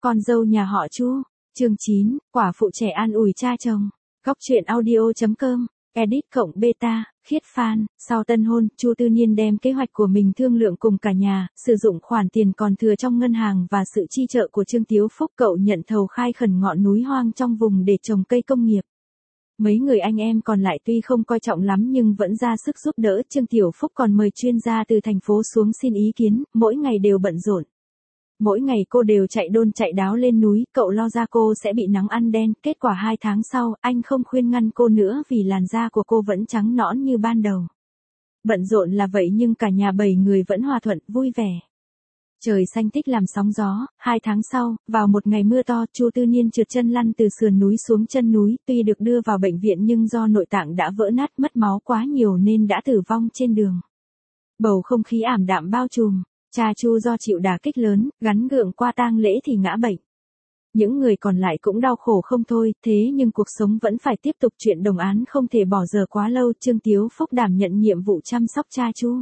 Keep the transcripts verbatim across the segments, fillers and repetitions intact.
Con dâu nhà họ Chu, chương chín, quả phụ trẻ an ủi cha chồng. Góc truyện audio chấm com, edit cộng beta, khiết fan. Sau tân hôn, Chu Tư Niên đem kế hoạch của mình thương lượng cùng cả nhà, sử dụng khoản tiền còn thừa trong ngân hàng và sự chi trợ của Trương Tiếu Phúc, cậu nhận thầu khai khẩn ngọn núi hoang trong vùng để trồng cây công nghiệp. Mấy người anh em còn lại tuy không coi trọng lắm nhưng vẫn ra sức giúp đỡ. Trương Tiểu Phúc còn mời chuyên gia từ thành phố xuống xin ý kiến, mỗi ngày đều bận rộn. Mỗi ngày cô đều chạy đôn chạy đáo lên núi, cậu lo ra cô sẽ bị nắng ăn đen. Kết quả hai tháng sau, anh không khuyên ngăn cô nữa vì làn da của cô vẫn trắng nõn như ban đầu. Bận rộn là vậy nhưng cả nhà bảy người vẫn hòa thuận, vui vẻ. Trời xanh thích làm sóng gió. Hai tháng sau, vào một ngày mưa to, Chu Tư Niên trượt chân lăn từ sườn núi xuống chân núi. Tuy được đưa vào bệnh viện nhưng do nội tạng đã vỡ nát, mất máu quá nhiều nên đã tử vong trên đường. Bầu không khí ảm đạm bao trùm. Cha Chu do chịu đả kích lớn, gắn gượng qua tang lễ thì ngã bệnh. Những người còn lại cũng đau khổ không thôi, thế nhưng cuộc sống vẫn phải tiếp tục, chuyện đồng án không thể bỏ dở quá lâu. Trương Tiếu Phúc đảm nhận nhiệm vụ chăm sóc cha Chu.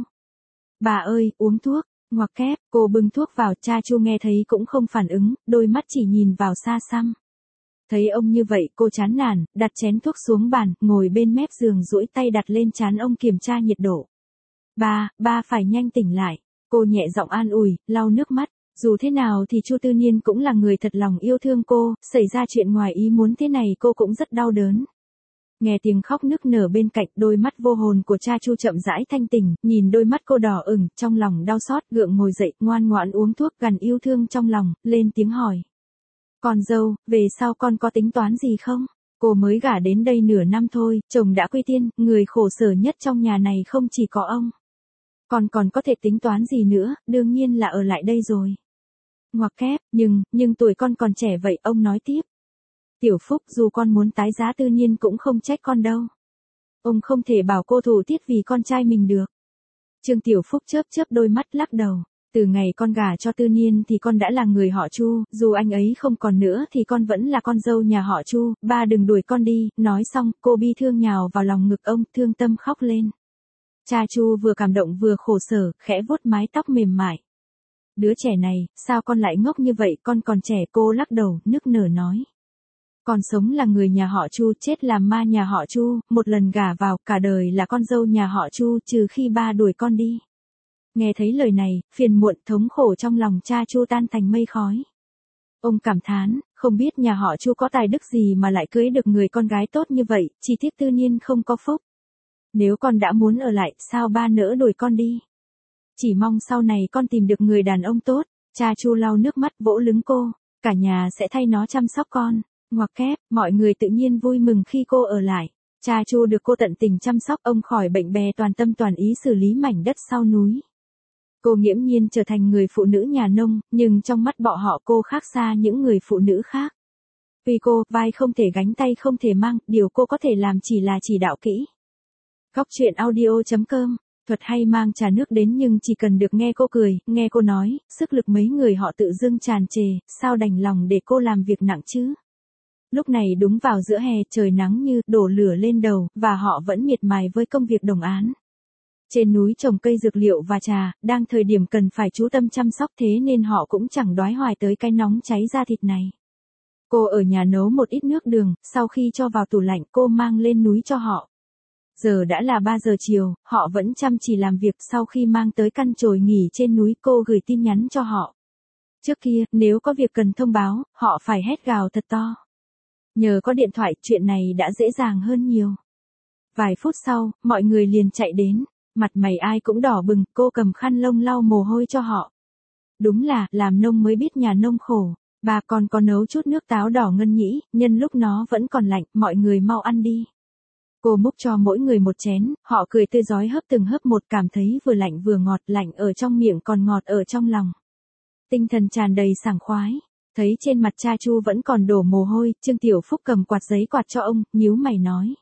Bà ơi, uống thuốc. Ngoặc kép, cô bưng thuốc vào, cha Chu nghe thấy cũng không phản ứng, đôi mắt chỉ nhìn vào xa xăm. Thấy ông như vậy, cô chán nản, đặt chén thuốc xuống bàn, ngồi bên mép giường duỗi tay đặt lên trán ông kiểm tra nhiệt độ. Ba, ba phải nhanh tỉnh lại. Cô nhẹ giọng an ủi, lau nước mắt. Dù thế nào thì Chu Tư Niên cũng là người thật lòng yêu thương cô, xảy ra chuyện ngoài ý muốn thế này cô cũng rất đau đớn. Nghe tiếng khóc nức nở bên cạnh, đôi mắt vô hồn của cha Chu chậm rãi thanh tỉnh, nhìn đôi mắt cô đỏ ửng, trong lòng đau xót, gượng ngồi dậy, ngoan ngoãn uống thuốc, gằn yêu thương trong lòng, lên tiếng hỏi. Con dâu, về sau con có tính toán gì không? Cô mới gả đến đây nửa năm thôi, chồng đã quy tiên, người khổ sở nhất trong nhà này không chỉ có ông. Con còn có thể tính toán gì nữa, đương nhiên là ở lại đây rồi. Ngoặc kép, nhưng, nhưng tuổi con còn trẻ vậy, ông nói tiếp. Tiểu Phúc, dù con muốn tái giá Tư Niên cũng không trách con đâu. Ông không thể bảo cô thủ tiết vì con trai mình được. Trương Tiểu Phúc chớp chớp đôi mắt lắc đầu. Từ ngày con gả cho Tư Niên thì con đã là người họ Chu, dù anh ấy không còn nữa thì con vẫn là con dâu nhà họ Chu, ba đừng đuổi con đi. Nói xong, cô bi thương nhào vào lòng ngực ông, thương tâm khóc lên. Cha Chu vừa cảm động vừa khổ sở, khẽ vuốt mái tóc mềm mại. Đứa trẻ này, sao con lại ngốc như vậy, con còn trẻ. Cô lắc đầu, nức nở nói. Con sống là người nhà họ Chu, chết là ma nhà họ Chu, một lần gả vào, cả đời là con dâu nhà họ Chu, trừ khi ba đuổi con đi. Nghe thấy lời này, phiền muộn thống khổ trong lòng cha Chu tan thành mây khói. Ông cảm thán, không biết nhà họ Chu có tài đức gì mà lại cưới được người con gái tốt như vậy, chỉ tiếc Tư Niên không có phúc. Nếu con đã muốn ở lại, sao ba nỡ đuổi con đi? Chỉ mong sau này con tìm được người đàn ông tốt. Cha Chu lau nước mắt vỗ lưng cô, cả nhà sẽ thay nó chăm sóc con. Ngoặc kép, mọi người tự nhiên vui mừng khi cô ở lại. Cha Chu được cô tận tình chăm sóc, ông khỏi bệnh bè toàn tâm toàn ý xử lý mảnh đất sau núi. Cô nghiễm nhiên trở thành người phụ nữ nhà nông, nhưng trong mắt bọn họ cô khác xa những người phụ nữ khác. Vì cô, vai không thể gánh tay không thể mang, điều cô có thể làm chỉ là chỉ đạo kỹ. Góc truyện audio chấm com, thuật hay mang trà nước đến nhưng chỉ cần được nghe cô cười, nghe cô nói, sức lực mấy người họ tự dưng tràn trề, sao đành lòng để cô làm việc nặng chứ. Lúc này đúng vào giữa hè, trời nắng như đổ lửa lên đầu, và họ vẫn miệt mài với công việc đồng án. Trên núi trồng cây dược liệu và trà, đang thời điểm cần phải chú tâm chăm sóc, thế nên họ cũng chẳng đoái hoài tới cái nóng cháy da thịt này. Cô ở nhà nấu một ít nước đường, sau khi cho vào tủ lạnh cô mang lên núi cho họ. Giờ đã là ba giờ chiều, họ vẫn chăm chỉ làm việc. Sau khi mang tới căn chòi nghỉ trên núi, cô gửi tin nhắn cho họ. Trước kia, nếu có việc cần thông báo, họ phải hét gào thật to. Nhờ có điện thoại, chuyện này đã dễ dàng hơn nhiều. Vài phút sau, mọi người liền chạy đến, mặt mày ai cũng đỏ bừng, cô cầm khăn lông lau mồ hôi cho họ. Đúng là, làm nông mới biết nhà nông khổ. Bà còn có nấu chút nước táo đỏ ngân nhĩ, nhân lúc nó vẫn còn lạnh, mọi người mau ăn đi. Cô múc cho mỗi người một chén, họ cười tươi rói hớp từng hớp một, cảm thấy vừa lạnh vừa ngọt, lạnh ở trong miệng còn ngọt ở trong lòng. Tinh thần tràn đầy sảng khoái. Thấy trên mặt cha Chu vẫn còn đổ mồ hôi, Trương Tiểu Phúc cầm quạt giấy quạt cho ông, nhíu mày nói.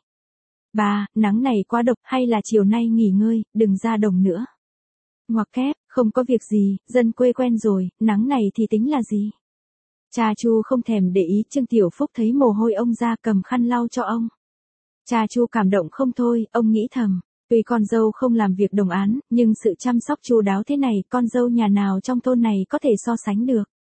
Ba, nắng này quá độc, hay là chiều nay nghỉ ngơi, đừng ra đồng nữa. Ngoặc kép, không có việc gì, dân quê quen rồi, nắng này thì tính là gì. Cha Chu không thèm để ý, Trương Tiểu Phúc thấy mồ hôi ông ra cầm khăn lau cho ông. Cha Chu cảm động không thôi, ông nghĩ thầm. Tuy con dâu không làm việc đồng án, nhưng sự chăm sóc chu đáo thế này, con dâu nhà nào trong thôn này có thể so sánh được.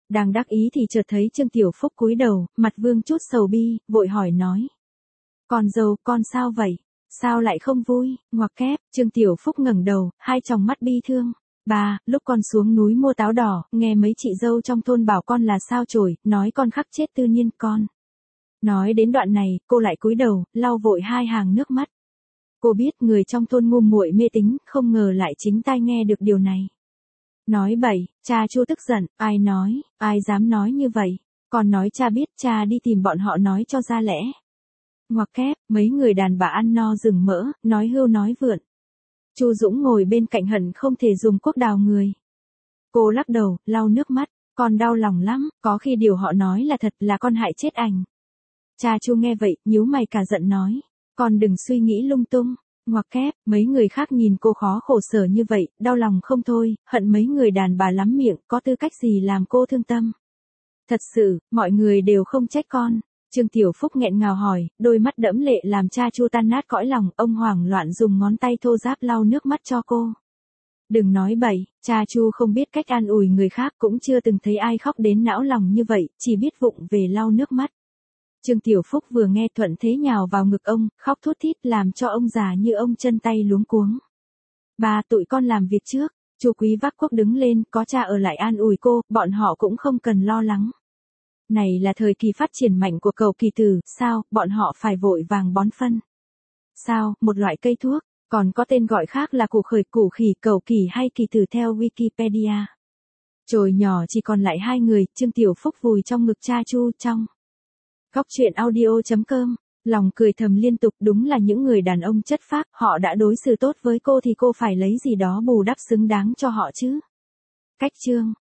Đang đắc ý thì chợt thấy Trương Tiểu Phúc cúi đầu, mặt vương chút sầu bi, vội hỏi nói. Con dâu, con sao vậy? Sao lại không vui? Ngoặc kép, Trương Tiểu Phúc ngẩng đầu, hai tròng mắt bi thương. Bà, lúc con xuống núi mua táo đỏ, nghe mấy chị dâu trong thôn bảo con là sao chổi, nói con khắc chết Tư Nhiên con. Nói đến đoạn này, cô lại cúi đầu, lau vội hai hàng nước mắt. Cô biết người trong thôn ngu muội mê tín, không ngờ lại chính tai nghe được điều này. Nói bậy, cha Chu tức giận, ai nói, ai dám nói như vậy, còn nói cha biết cha đi tìm bọn họ nói cho ra lẽ. Ngoặc kép, mấy người đàn bà ăn no rừng mỡ, nói hưu nói vượn. Chu Dũng ngồi bên cạnh hận không thể dùng cuốc đào người. Cô lắc đầu, lau nước mắt, con đau lòng lắm, có khi điều họ nói là thật là con hại chết ảnh. Cha Chu nghe vậy, nhíu mày cả giận nói, con đừng suy nghĩ lung tung. Ngoặc kép, mấy người khác nhìn cô khó khổ sở như vậy, đau lòng không thôi, hận mấy người đàn bà lắm miệng, có tư cách gì làm cô thương tâm. Thật sự, mọi người đều không trách con. Trương Tiểu Phúc nghẹn ngào hỏi, đôi mắt đẫm lệ làm cha Chu tan nát cõi lòng, ông hoảng loạn dùng ngón tay thô ráp lau nước mắt cho cô. Đừng nói bậy, cha Chu không biết cách an ủi người khác, cũng chưa từng thấy ai khóc đến não lòng như vậy, chỉ biết vụng về lau nước mắt. Trương Tiểu Phúc vừa nghe thuận thế nhào vào ngực ông, khóc thút thít làm cho ông già như ông chân tay luống cuống. Bà, tụi con làm việc trước. Chu Quý vác cuốc đứng lên, có cha ở lại an ủi cô, bọn họ cũng không cần lo lắng. Này là thời kỳ phát triển mạnh của cầu kỳ tử, sao, bọn họ phải vội vàng bón phân. Sao, một loại cây thuốc, còn có tên gọi khác là củ khởi, củ khỉ, cầu kỳ hay kỳ tử theo Wikipedia. Chồi nhỏ chỉ còn lại hai người, Trương Tiểu Phúc vùi trong ngực cha Chu trong. Góc truyện audio chấm com, lòng cười thầm liên tục, đúng là những người đàn ông chất phác, họ đã đối xử tốt với cô thì cô phải lấy gì đó bù đắp xứng đáng cho họ chứ. Cách chương.